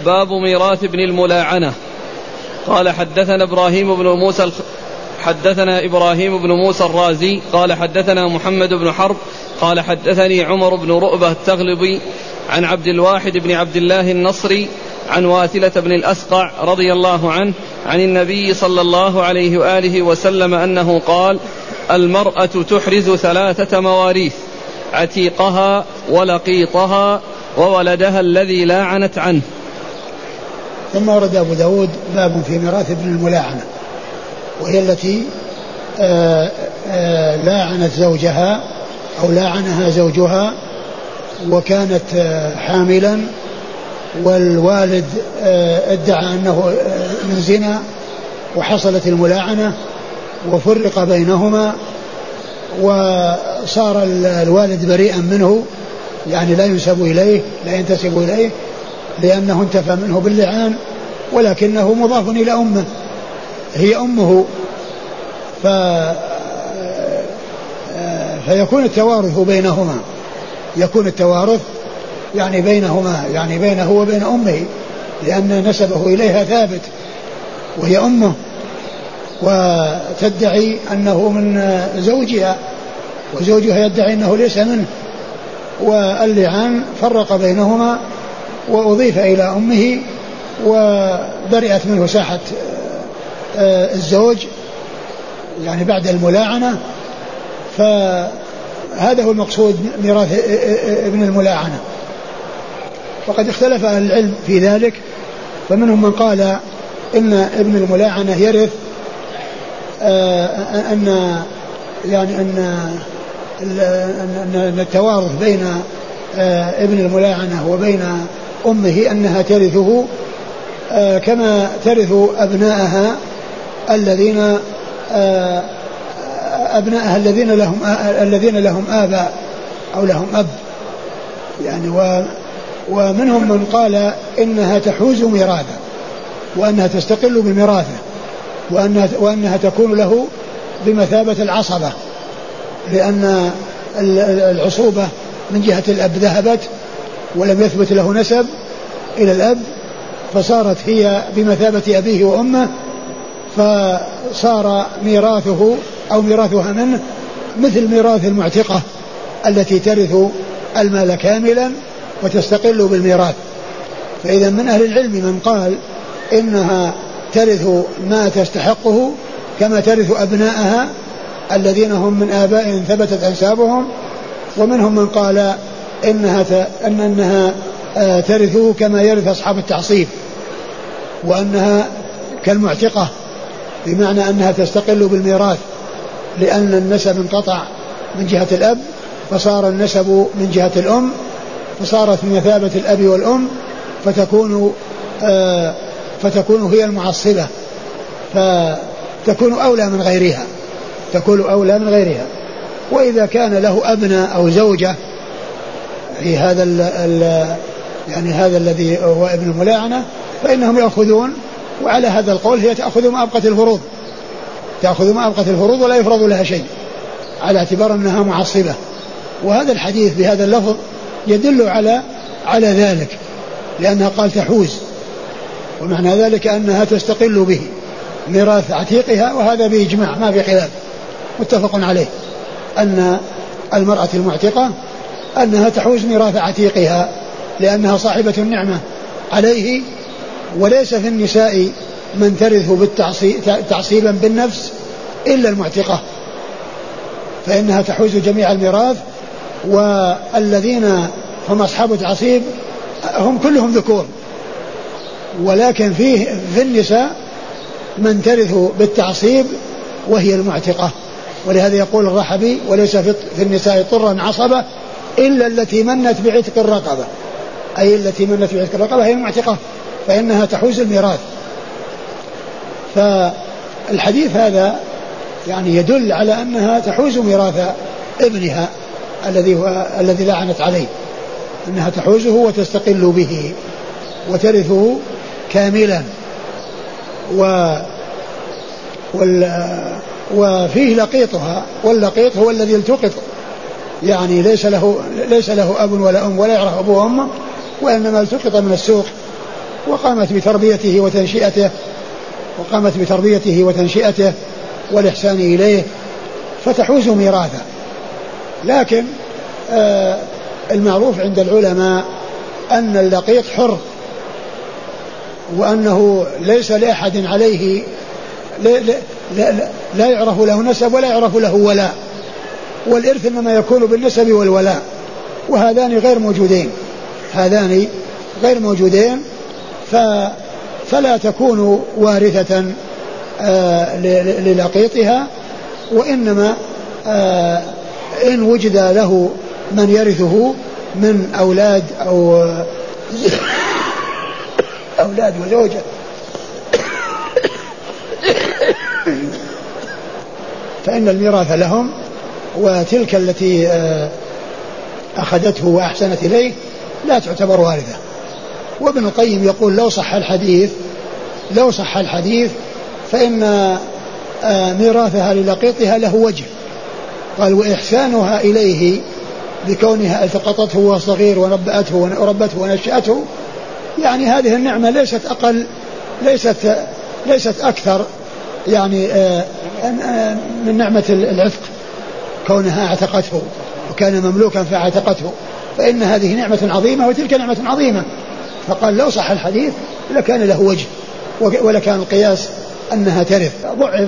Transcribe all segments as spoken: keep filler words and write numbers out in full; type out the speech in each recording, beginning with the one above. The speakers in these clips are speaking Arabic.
باب ميراث ابن الملاعنة. قال حدثنا إبراهيم بن موسى الخ... حدثنا إبراهيم بن موسى الرازي قال حدثنا محمد بن حرب قال حدثني عمر بن رؤبة التغلبي عن عبد الواحد بن عبد الله النصري عن واثلة بن الأسقع رضي الله عنه عن النبي صلى الله عليه وآله وسلم أنه قال: المرأة تحرز ثلاثة مواريث: عتيقها ولقيطها وولدها الذي لاعنت عنه. ثم ورد أبو داود باب في ميراث ابن الملاعنة، وهي التي آآ آآ لاعنت زوجها أو لاعنها زوجها وكانت حاملا، والوالد ادعى أنه من زنا، وحصلت الملاعنة وفرق بينهما، وصار الوالد بريئا منه، يعني لا ينسب إليه لا ينتسب إليه لأنه انتفى منه باللعان، ولكنه مضاف إلى أمه، هي أمه، ف... فيكون التوارث بينهما، يكون التوارث يعني بينهما، يعني بينه وبين أمه، لأن نسبه إليها ثابت وهي أمه، وتدعي أنه من زوجها وزوجها يدعي أنه ليس منه، واللعان فرق بينهما وأضيف إلى أمه وبرئت منه ساحة الزوج يعني بعد الملاعنة. فهذا هو المقصود ميراث ابن الملاعنة. وقد اختلف أهل العلم في ذلك، فمنهم من قال إن ابن الملاعنة يرث أن يعني أن أن التوارث بين ابن الملاعنة وبين أمه أنها ترثه كما ترث أبناءها الذين أبناءها الذين لهم الذين لهم آباء أو لهم أب يعني. ومنهم من قال إنها تحوز ميراثه وأنها تستقل بميراثه وأنها, وأنها تكون له بمثابة العصبة، لأن العصوبة من جهة الأب ذهبت ولم يثبت له نسب إلى الأب، فصارت هي بمثابة أبيه وأمه، فصار ميراثه أو ميراثها منه مثل ميراث المعتقة التي ترث المال كاملا وتستقل بالميراث. فإذا من أهل العلم من قال إنها ترث ما تستحقه كما ترث أبناءها الذين هم من آباء ثبتت أنسابهم، ومنهم من قال إنها أن أنها ترثه كما يرث أصحاب التعصيب، وأنها كالمعتقة بمعنى أنها تستقل بالميراث، لأن النسب انقطع من جهة الأب فصار النسب من جهة الأم، فصارت في مثابة الأب والأم، فتكون آه فتكون هي المعصبة، فتكون أولى من غيرها، تكون أولى من غيرها. وإذا كان له أبناء أو زوجة في هذا ال ال يعني هذا الذي هو ابن الملاعنة فإنهم يأخذون، وعلى هذا القول هي تأخذ ما أبقت الفروض، تأخذ ما أبقت الفروض ولا يفرض لها شيء على اعتبار أنها معصبة. وهذا الحديث بهذا اللفظ يدل على على ذلك، لأنها قال تحوز، ومعنى ذلك أنها تستقل به ميراث عتيقها، وهذا بإجماع ما في خلاف متفق عليه أن المرأة المعتقة أنها تحوز ميراث عتيقها لأنها صاحبة النعمة عليه، وليس في النساء من ترث تعصيبا بالنفس إلا المعتقة، فإنها تحوز جميع الميراث. والذين هم أصحاب تعصيب هم كلهم ذكور، ولكن فيه في النساء من ترث بالتعصيب وهي المعتقة. ولهذا يقول الرحبي: وليس في النساء طرا عصبة إلا التي منت بعتق الرقبة، أي التي منت بعتق الرقبة هي المعتقة، فإنها تحوز الميراث. فالحديث هذا يعني يدل على أنها تحوز ميراث ابنها الذي هو الذي لعنت عليه، أنها تحوزه وتستقل به وترثه كاملا. و وال وفيه لقيطها، واللقيط هو الذي التقط، يعني ليس له ليس له أب ولا أم ولا يعرف أبوه وأمه، وإنما التقط من السوق وقامت بتربيته وتنشئته وقامت بتربيته وتنشئته والإحسان إليه فتحوز ميراثه. لكن آه المعروف عند العلماء أن اللقيط حر، وأنه ليس لأحد عليه لا, لا, لا, لا يعرف له نسب ولا يعرف له ولاء، والإرث إنما يكون بالنسب والولاء، وهذان غير موجودين هذان غير موجودين فلا تكون وارثة آه للقيطها، وإنما آه إن وجد له من يرثه من أولاد أو أولاد وزوجة فإن الميراث لهم، وتلك التي أخذته وأحسنت إليه لا تعتبر وارثة. وابن القيم يقول لو صح الحديث لو صح الحديث فإن ميراثها للقيطها له وجه. قال وإحسانها إليه بكونها التقطته وهو صغير ونبأته وربته ونشأته، يعني هذه النعمة ليست أقل ليست ليست أكثر يعني من نعمة العتق، كونها اعتقته وكان مملوكا فاعتقته، فإن هذه نعمة عظيمة وتلك نعمة عظيمة. فقال لو صح الحديث لكان له وجه ولكان القياس أنها ترث. ضعف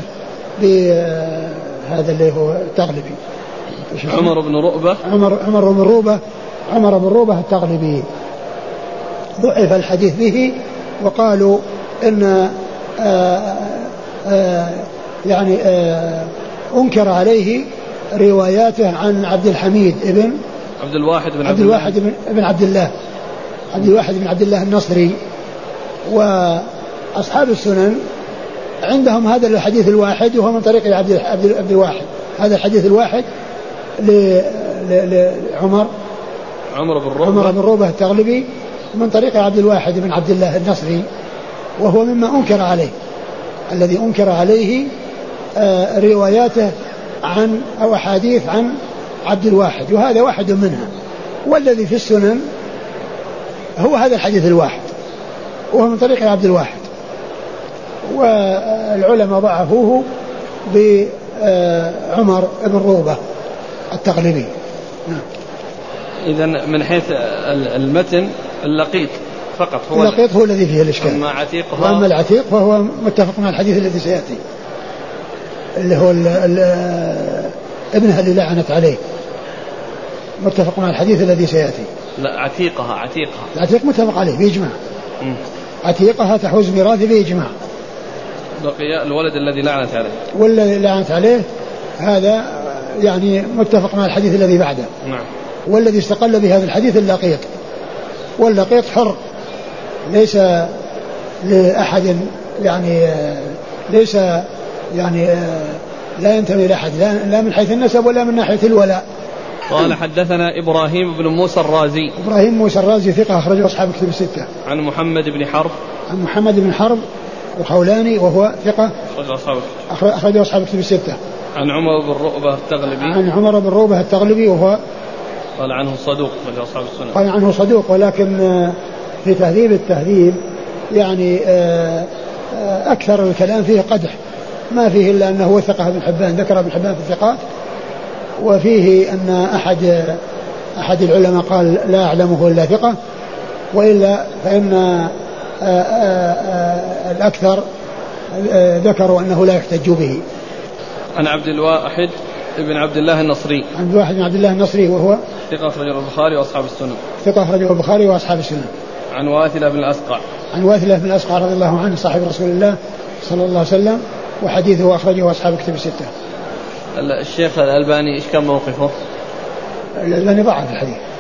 بهذا اللي هو التغلبي عمر بن رؤبة عمر, عمر بن رؤبة عمر بن رؤبة التغلبي، ضعف الحديث به، وقالوا إن آآ آآ يعني آآ أنكر عليه رواياته عن عبد الحميد ابن عبد الواحد بن عبد الواحد بن, بن عبد الله عبد الواحد بن عبد الله النصري. وأصحاب السنن عندهم هذا الحديث الواحد وهو من طريق عبد عبد الواحد، هذا الحديث الواحد لعمر عمر بن رؤبة عمر بن رؤبة التغلبي من طريق عبد الواحد بن عبد الله النصري، وهو مما أنكر عليه الذي أنكر عليه آه رواياته عن أو أحاديث عن عبد الواحد، وهذا واحد منها. والذي في السنن هو هذا الحديث الواحد وهو من طريق عبد الواحد، والعلماء ضعفوه بعمر بن رؤبة التغلبي. إذن من حيث المتن اللقيط فقط هو اللقيط هو الذي فيه الإشكال، أما عتيقها وأما العتيق فهو متفق مع الحديث الذي سيأتي اللي هو ال ال ابنها اللي لعنت عليه، متفق مع الحديث الذي سيأتي. لا عتيقها عتيقها العتيق متفق عليه بإجماع، م. عتيقها تحوز ميراث بإجماع. بقي الولد الذي لعنت عليه والذي لعنت عليه هذا يعني متفق مع الحديث الذي بعده. نعم. والذي استقل بهذا الحديث اللقيط، واللقيط حر ليس لأحد يعني ليس يعني لا ينتمي لأحد لا من حيث النسب ولا من ناحية الولاء. قال حدثنا إبراهيم بن موسى الرازي إبراهيم موسى الرازي ثقة أخرجه أصحاب كتب الستة. عن محمد بن حرب عن محمد بن حرب الخولاني وهو ثقة أخرجه أصحاب كتب الستة. عن عمر بن رؤبة التغلبي عن عمر بن رؤبة التغلبي وهو قال عنه صدوق من أصحاب السنة قال عنه صدوق، ولكن في تهذيب التهذيب يعني أكثر الكلام فيه قدح، ما فيه إلا أنه وثقه ابن حبان، ذكر ابن حبان في الثقات، وفيه أن أحد أحد العلماء قال لا أعلمه إلا ثقة، وإلا فإن الأكثر ذكروا أنه لا يحتج به. عن عبد الواحد بن عبد الله النصري عبد الواحد بن عبد الله النصري وهو ثقة أخرجه البخاري وأصحاب السنن ثقة أخرجه البخاري وأصحاب السنن. عن واثلة بن الأسقع عن واثلة بن الأسقع رضي الله عنه صاحب رسول الله صلى الله عليه وسلم، وحديثه أخرجه أصحاب كتب الستة. الشيخ الألباني إيش كان موقفه؟ الألباني ضعف الحديث